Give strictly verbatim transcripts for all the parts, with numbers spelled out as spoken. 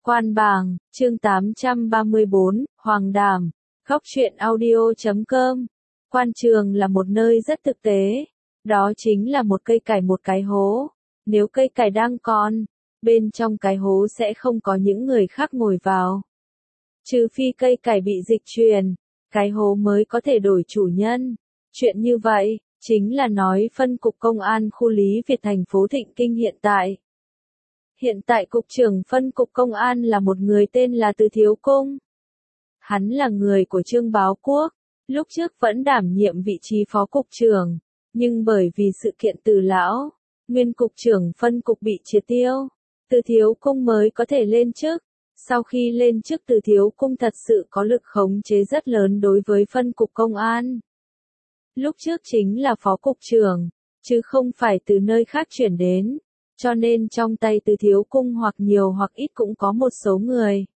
Quan bàng, chương tám trăm ba mươi bốn, Hoàng Đàm, Góc truyện audio chấm com. Quan trường là một nơi rất thực tế. Đó chính là một cây cải một cái hố. Nếu cây cải đang còn, bên trong cái hố sẽ không có những người khác ngồi vào. Trừ phi cây cải bị dịch chuyển, cái hố mới có thể đổi chủ nhân. Chuyện như vậy, chính là nói phân cục công an khu Lý Việt thành phố Thịnh Kinh hiện tại. Hiện tại cục trưởng phân cục công an là một người tên là Từ Thiếu Cung. Hắn là người của Trương Báo Quốc, lúc trước vẫn đảm nhiệm vị trí phó cục trưởng, nhưng bởi vì sự kiện Từ Lão, nguyên cục trưởng phân cục bị triệt tiêu, Từ Thiếu Cung mới có thể lên chức. Sau khi lên chức, Từ Thiếu Cung thật sự có lực khống chế rất lớn đối với phân cục công an. Lúc trước chính là phó cục trưởng, chứ không phải từ nơi khác chuyển đến. Cho nên trong tay Từ Thiếu Cung hoặc nhiều hoặc ít cũng có một số người.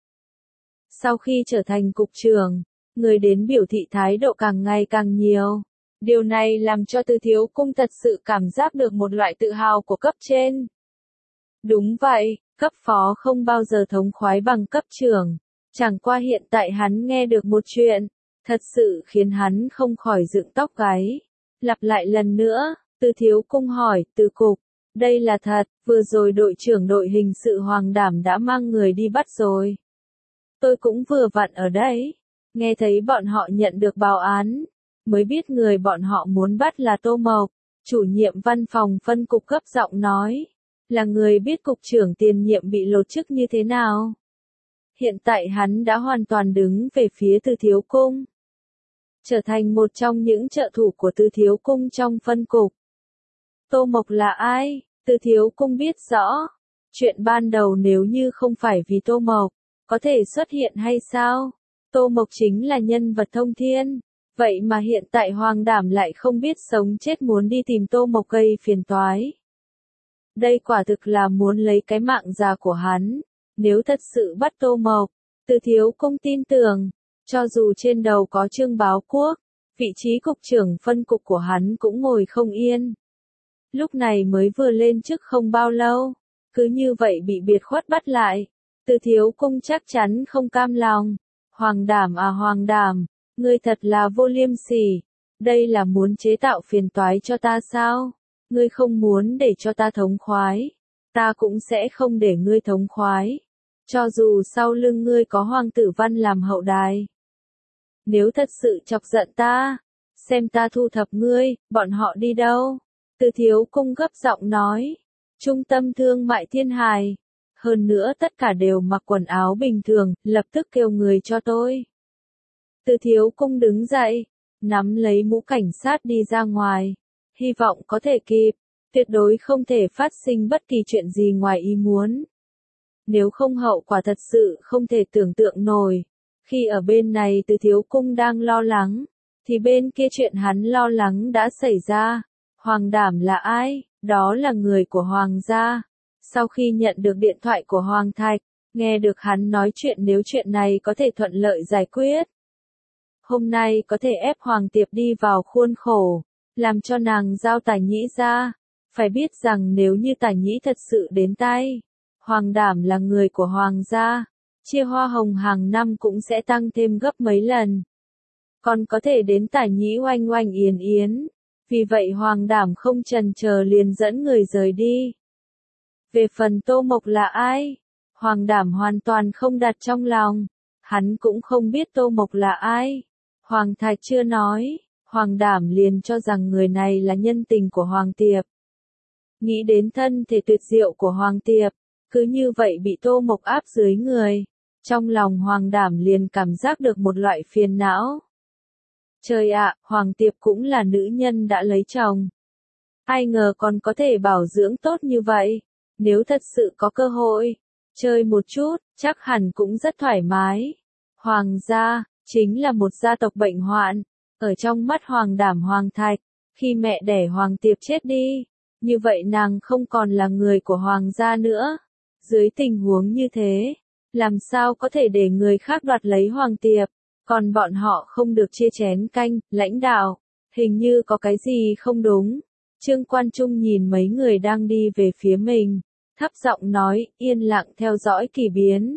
Sau khi trở thành cục trưởng, người đến biểu thị thái độ càng ngày càng nhiều. Điều này làm cho Từ Thiếu Cung thật sự cảm giác được một loại tự hào của cấp trên. Đúng vậy, cấp phó không bao giờ thống khoái bằng cấp trưởng. Chẳng qua hiện tại hắn nghe được một chuyện, thật sự khiến hắn không khỏi dựng tóc gáy. Lặp lại lần nữa, Từ Thiếu Cung hỏi, Từ cục. Đây là thật, vừa rồi đội trưởng đội hình sự Hoàng Đảm đã mang người đi bắt rồi. Tôi cũng vừa vặn ở đây, nghe thấy bọn họ nhận được báo án, mới biết người bọn họ muốn bắt là Tô Mộc, chủ nhiệm văn phòng phân cục gấp giọng nói, là người biết cục trưởng tiền nhiệm bị lột chức như thế nào. Hiện tại hắn đã hoàn toàn đứng về phía Từ Thiếu Cung, trở thành một trong những trợ thủ của Từ Thiếu Cung trong phân cục. Tô Mộc là ai? Từ Thiếu Cung biết rõ. Chuyện ban đầu nếu như không phải vì Tô Mộc, có thể xuất hiện hay sao? Tô Mộc chính là nhân vật thông thiên. Vậy mà hiện tại Hoàng Đảm lại không biết sống chết muốn đi tìm Tô Mộc gây phiền toái. Đây quả thực là muốn lấy cái mạng già của hắn. Nếu thật sự bắt Tô Mộc, Từ Thiếu Cung tin tưởng, cho dù trên đầu có Trương Báo Quốc, vị trí cục trưởng phân cục của hắn cũng ngồi không yên. Lúc này mới vừa lên chức không bao lâu, cứ như vậy bị biệt khuất bắt lại. Từ Thiếu Cung chắc chắn không cam lòng. Hoàng Đảm à Hoàng Đảm, ngươi thật là vô liêm sỉ. Đây là muốn chế tạo phiền toái cho ta sao? Ngươi không muốn để cho ta thống khoái, ta cũng sẽ không để ngươi thống khoái. Cho dù sau lưng ngươi có Hoàng Tử Văn làm hậu đài. Nếu thật sự chọc giận ta, xem ta thu thập ngươi, bọn họ đi đâu? Từ Thiếu Cung gấp giọng nói, trung tâm thương mại Thiên Hải, hơn nữa tất cả đều mặc quần áo bình thường, lập tức kêu người cho tôi. Từ Thiếu Cung đứng dậy, nắm lấy mũ cảnh sát đi ra ngoài, hy vọng có thể kịp, tuyệt đối không thể phát sinh bất kỳ chuyện gì ngoài ý muốn. Nếu không hậu quả thật sự không thể tưởng tượng nổi. Khi ở bên này Từ Thiếu Cung đang lo lắng, thì bên kia chuyện hắn lo lắng đã xảy ra. Hoàng Đảm là ai? Đó là người của Hoàng gia. Sau khi nhận được điện thoại của Hoàng Thạch, nghe được hắn nói chuyện nếu chuyện này có thể thuận lợi giải quyết. Hôm nay có thể ép Hoàng Tiệp đi vào khuôn khổ, làm cho nàng giao Tả Nhĩ ra. Phải biết rằng nếu như Tả Nhĩ thật sự đến tay, Hoàng Đảm là người của Hoàng gia, chia hoa hồng hàng năm cũng sẽ tăng thêm gấp mấy lần. Còn có thể đến Tả Nhĩ oanh oanh yến yến. Vì vậy Hoàng Đảm không chần chờ liền dẫn người rời đi. Về phần Tô Mộc là ai? Hoàng Đảm hoàn toàn không đặt trong lòng. Hắn cũng không biết Tô Mộc là ai. Hoàng Thạch chưa nói, Hoàng Đảm liền cho rằng người này là nhân tình của Hoàng Tiệp. Nghĩ đến thân thể tuyệt diệu của Hoàng Tiệp, cứ như vậy bị Tô Mộc áp dưới người. Trong lòng Hoàng Đảm liền cảm giác được một loại phiền não. Trời ạ, Hoàng Tiệp cũng là nữ nhân đã lấy chồng. Ai ngờ còn có thể bảo dưỡng tốt như vậy. Nếu thật sự có cơ hội, chơi một chút, chắc hẳn cũng rất thoải mái. Hoàng gia, chính là một gia tộc bệnh hoạn. Ở trong mắt Hoàng Đảm Hoàng Thạch, khi mẹ đẻ Hoàng Tiệp chết đi, như vậy nàng không còn là người của Hoàng gia nữa. Dưới tình huống như thế, làm sao có thể để người khác đoạt lấy Hoàng Tiệp? Còn bọn họ không được chia chén canh, lãnh đạo, hình như có cái gì không đúng. Trương Quan Trung nhìn mấy người đang đi về phía mình, thấp giọng nói, yên lặng theo dõi kỳ biến.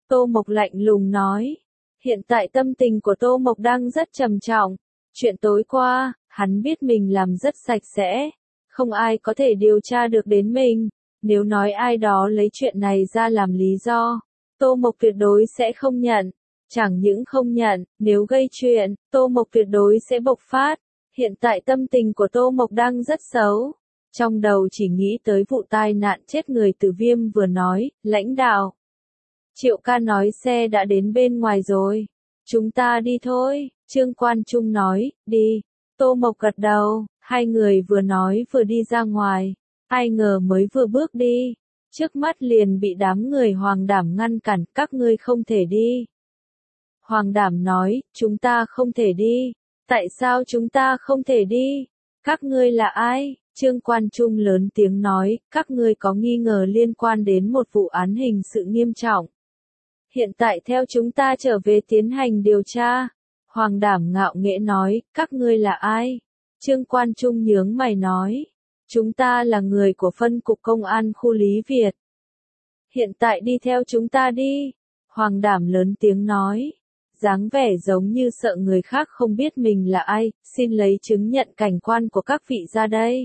Tô Mộc lạnh lùng nói. Hiện tại tâm tình của Tô Mộc đang rất trầm trọng. Chuyện tối qua, hắn biết mình làm rất sạch sẽ. Không ai có thể điều tra được đến mình. Nếu nói ai đó lấy chuyện này ra làm lý do, Tô Mộc tuyệt đối sẽ không nhận. Chẳng những không nhận, nếu gây chuyện, Tô Mộc tuyệt đối sẽ bộc phát. Hiện tại tâm tình của Tô Mộc đang rất xấu. Trong đầu chỉ nghĩ tới vụ tai nạn chết người Từ Viêm vừa nói, lãnh đạo. Triệu ca nói xe đã đến bên ngoài rồi. Chúng ta đi thôi, Trương Quan Trung nói, đi. Tô Mộc gật đầu, hai người vừa nói vừa đi ra ngoài. Ai ngờ mới vừa bước đi, trước mắt liền bị đám người Hoàng Đảm ngăn cản, các ngươi không thể đi. Hoàng Đảm nói, chúng ta không thể đi. Tại sao chúng ta không thể đi? Các ngươi là ai? Trương Quan Trung lớn tiếng nói, các ngươi có nghi ngờ liên quan đến một vụ án hình sự nghiêm trọng. Hiện tại theo chúng ta trở về tiến hành điều tra. Hoàng Đảm ngạo nghễ nói, các ngươi là ai? Trương Quan Trung nhướng mày nói, chúng ta là người của phân cục công an khu Lý Việt. Hiện tại đi theo chúng ta đi. Hoàng Đảm lớn tiếng nói, dáng vẻ giống như sợ người khác không biết mình là ai, xin lấy chứng nhận cảnh quan của các vị ra đây.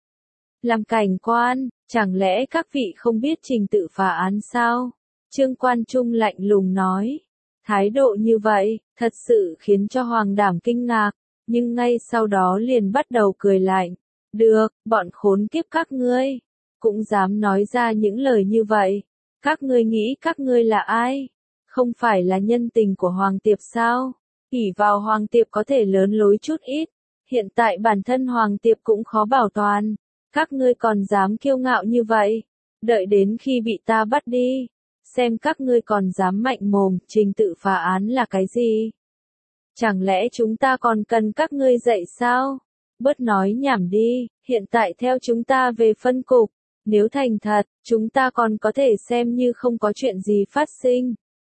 Làm cảnh quan, chẳng lẽ các vị không biết trình tự phá án sao? Trương Quan Trung lạnh lùng nói. Thái độ như vậy, thật sự khiến cho Hoàng Đảm kinh ngạc, nhưng ngay sau đó liền bắt đầu cười lạnh. Được, bọn khốn kiếp các ngươi, cũng dám nói ra những lời như vậy. Các ngươi nghĩ các ngươi là ai? Không phải là nhân tình của Hoàng Tiệp sao? ỷ vào Hoàng Tiệp có thể lớn lối chút ít. Hiện tại bản thân Hoàng Tiệp cũng khó bảo toàn. Các ngươi còn dám kiêu ngạo như vậy? Đợi đến khi bị ta bắt đi, xem các ngươi còn dám mạnh mồm, trình tự phá án là cái gì? Chẳng lẽ chúng ta còn cần các ngươi dạy sao? Bớt nói nhảm đi, hiện tại theo chúng ta về phân cục. Nếu thành thật, chúng ta còn có thể xem như không có chuyện gì phát sinh.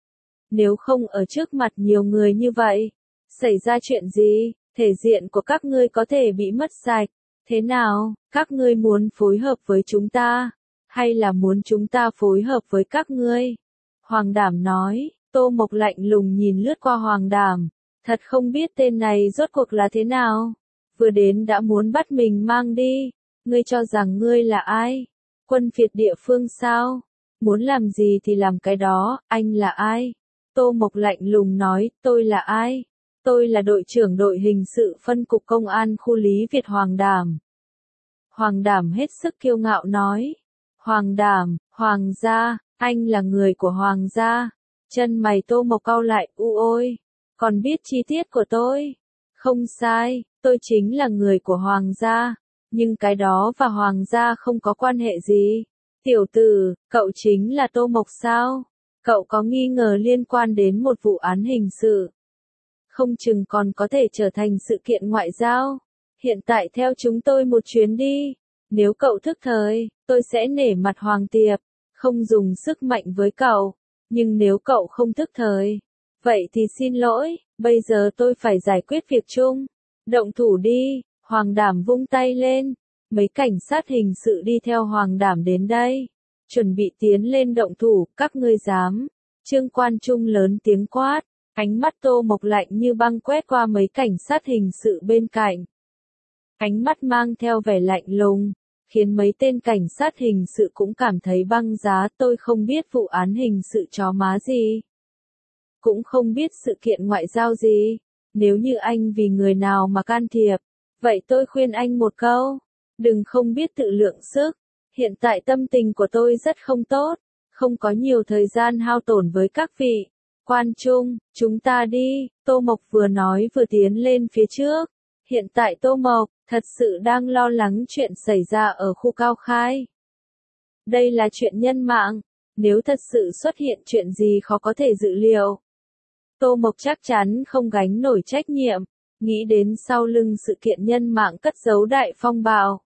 Nếu không ở trước mặt nhiều người như vậy, xảy ra chuyện gì, thể diện của các ngươi có thể bị mất sạch. Thế nào, các ngươi muốn phối hợp với chúng ta, hay là muốn chúng ta phối hợp với các ngươi? Hoàng Đảm nói. Tô Mộc lạnh lùng nhìn lướt qua Hoàng Đảm, thật không biết tên này rốt cuộc là thế nào. Vừa đến đã muốn bắt mình mang đi, ngươi cho rằng ngươi là ai? Quân phiệt địa phương sao? Muốn làm gì thì làm cái đó, anh là ai? Tô Mộc lạnh lùng nói, tôi là ai? Tôi là đội trưởng đội hình sự phân cục công an khu Lý Việt Hoàng Đảm. Hoàng Đảm hết sức kiêu ngạo nói. Hoàng Đảm, Hoàng gia, anh là người của Hoàng gia. Chân mày Tô Mộc cau lại, u ôi, còn biết chi tiết của tôi? Không sai, tôi chính là người của Hoàng gia, nhưng cái đó và Hoàng gia không có quan hệ gì. Tiểu tử, cậu chính là Tô Mộc sao? Cậu có nghi ngờ liên quan đến một vụ án hình sự. Không chừng còn có thể trở thành sự kiện ngoại giao. Hiện tại theo chúng tôi một chuyến đi. Nếu cậu thức thời, tôi sẽ nể mặt Hoàng Tiệp, không dùng sức mạnh với cậu. Nhưng nếu cậu không thức thời, vậy thì xin lỗi, bây giờ tôi phải giải quyết việc chung. Động thủ đi, Hoàng Đảm vung tay lên. Mấy cảnh sát hình sự đi theo Hoàng Đảm đến đây. Chuẩn bị tiến lên động thủ, các ngươi dám. Trương Quan Trung lớn tiếng quát. Ánh mắt Tô Mộc lạnh như băng quét qua mấy cảnh sát hình sự bên cạnh. Ánh mắt mang theo vẻ lạnh lùng, khiến mấy tên cảnh sát hình sự cũng cảm thấy băng giá. Tôi không biết vụ án hình sự chó má gì, cũng không biết sự kiện ngoại giao gì. Nếu như anh vì người nào mà can thiệp, vậy tôi khuyên anh một câu, đừng không biết tự lượng sức. Hiện tại tâm tình của tôi rất không tốt, không có nhiều thời gian hao tổn với các vị. Quan Trung, chúng ta đi. Tô Mộc vừa nói vừa tiến lên phía trước. Hiện tại Tô Mộc thật sự đang lo lắng chuyện xảy ra ở khu Cao Khai. Đây là chuyện nhân mạng, nếu thật sự xuất hiện chuyện gì khó có thể dự liệu, Tô Mộc chắc chắn không gánh nổi trách nhiệm. Nghĩ đến sau lưng sự kiện nhân mạng cất giấu đại phong bạo,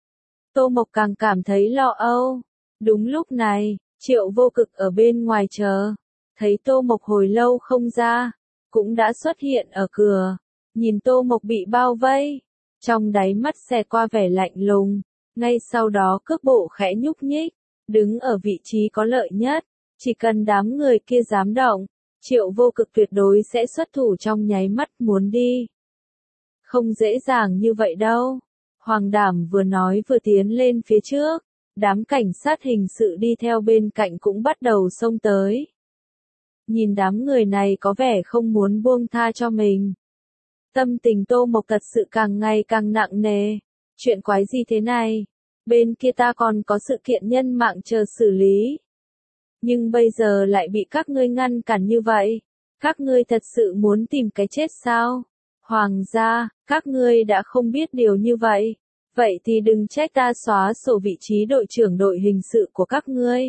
Tô Mộc càng cảm thấy lo âu. Đúng lúc này, Triệu Vô Cực ở bên ngoài chờ, thấy Tô Mộc hồi lâu không ra, cũng đã xuất hiện ở cửa, nhìn Tô Mộc bị bao vây, trong đáy mắt xẹt qua vẻ lạnh lùng, ngay sau đó cước bộ khẽ nhúc nhích, đứng ở vị trí có lợi nhất, Chỉ cần đám người kia dám động, Triệu Vô Cực tuyệt đối sẽ xuất thủ trong nháy mắt muốn đi. Không dễ dàng như vậy đâu. Hoàng Đảm vừa nói vừa tiến lên phía trước, đám cảnh sát hình sự đi theo bên cạnh cũng bắt đầu xông tới. Nhìn đám người này có vẻ không muốn buông tha cho mình. Tâm tình Tô Mộc thật sự càng ngày càng nặng nề. Chuyện quái gì thế này? Bên kia ta còn có sự kiện nhân mạng chờ xử lý. Nhưng bây giờ lại bị các ngươi ngăn cản như vậy. Các ngươi thật sự muốn tìm cái chết sao? Hoàng gia, các ngươi đã không biết điều như vậy. Vậy thì đừng trách ta xóa sổ vị trí đội trưởng đội hình sự của các ngươi.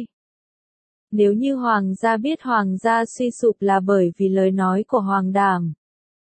Nếu như Hoàng gia biết Hoàng gia suy sụp là bởi vì lời nói của Hoàng Đảm,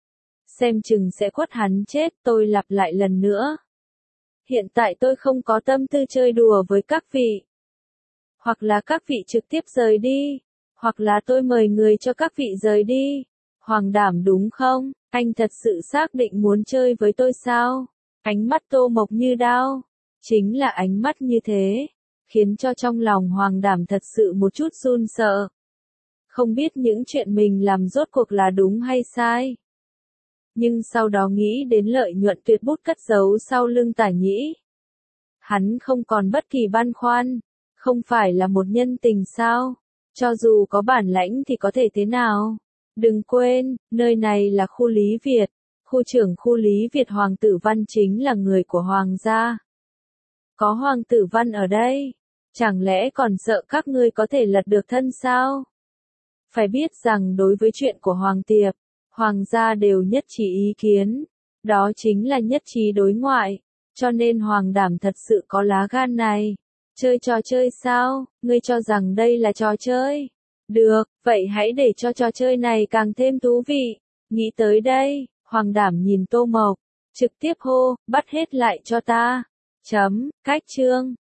xem chừng sẽ quất hắn chết. Tôi lặp lại lần nữa. Hiện tại tôi không có tâm tư chơi đùa với các vị. Hoặc là các vị trực tiếp rời đi, hoặc là tôi mời người cho các vị rời đi. Hoàng Đảm đúng không? Anh thật sự xác định muốn chơi với tôi sao? Ánh mắt Tô Mộc như đao. Chính là ánh mắt như thế, khiến cho trong lòng Hoàng Đảm thật sự một chút run sợ. Không biết những chuyện mình làm rốt cuộc là đúng hay sai. Nhưng sau đó nghĩ đến lợi nhuận tuyệt bút cất giấu sau lưng Tả Nhĩ. Hắn không còn bất kỳ băn khoăn. Không phải là một nhân tình sao? Cho dù có bản lãnh thì có thể thế nào? Đừng quên, nơi này là khu Lý Việt. Khu trưởng khu Lý Việt Hoàng Tử Văn chính là người của Hoàng gia. Có Hoàng Tử Văn ở đây, chẳng lẽ còn sợ các ngươi có thể lật được thân sao? Phải biết rằng đối với chuyện của Hoàng Tiệp, Hoàng gia đều nhất trí ý kiến. Đó chính là nhất trí đối ngoại. Cho nên Hoàng Đảm thật sự có lá gan này. Chơi trò chơi sao? Ngươi cho rằng đây là trò chơi? Được, vậy hãy để cho trò chơi này càng thêm thú vị. Nghĩ tới đây, Hoàng Đảm nhìn Tô Mộc, trực tiếp hô, bắt hết lại cho ta. Chấm, cách chương.